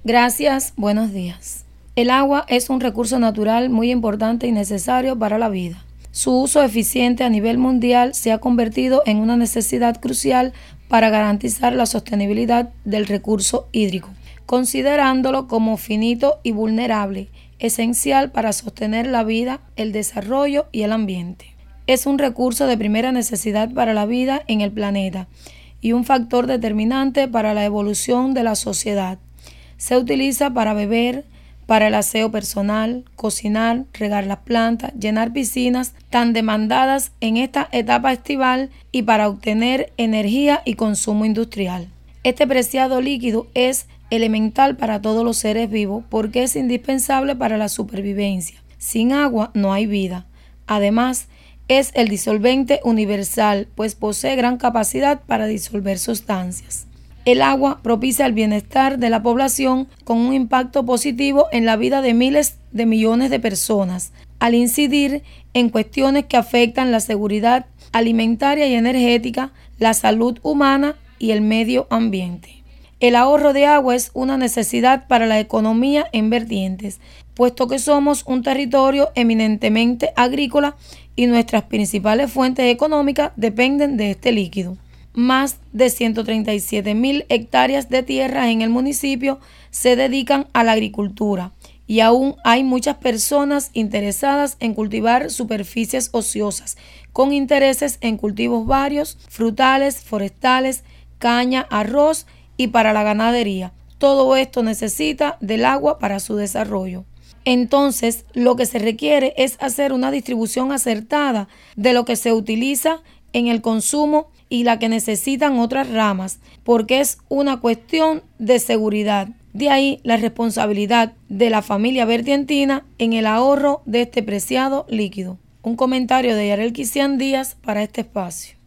Gracias, buenos días. El agua es un recurso natural muy importante y necesario para la vida. Su uso eficiente a nivel mundial se ha convertido en una necesidad crucial para garantizar la sostenibilidad del recurso hídrico, considerándolo como finito y vulnerable, esencial para sostener la vida, el desarrollo y el ambiente. Es un recurso de primera necesidad para la vida en el planeta y un factor determinante para la evolución de la sociedad. Se utiliza para beber, para el aseo personal, cocinar, regar las plantas, llenar piscinas tan demandadas en esta etapa estival y para obtener energía y consumo industrial. Este preciado líquido es elemental para todos los seres vivos porque es indispensable para la supervivencia. Sin agua no hay vida. Además, es el disolvente universal, pues posee gran capacidad para disolver sustancias. El agua propicia el bienestar de la población con un impacto positivo en la vida de miles de millones de personas, al incidir en cuestiones que afectan la seguridad alimentaria y energética, la salud humana y el medio ambiente. El ahorro de agua es una necesidad para la economía en vertientes, puesto que somos un territorio eminentemente agrícola y nuestras principales fuentes económicas dependen de este líquido. Más de 137.000 hectáreas de tierra en el municipio se dedican a la agricultura y aún hay muchas personas interesadas en cultivar superficies ociosas, con intereses en cultivos varios, frutales, forestales, caña, arroz y para la ganadería. Todo esto necesita del agua para su desarrollo. Entonces, lo que se requiere es hacer una distribución acertada de lo que se utiliza en el consumo y la que necesitan otras ramas, porque es una cuestión de seguridad. De ahí la responsabilidad de la familia verdientina en el ahorro de este preciado líquido. Un comentario de Yarel Kisian Díaz para este espacio.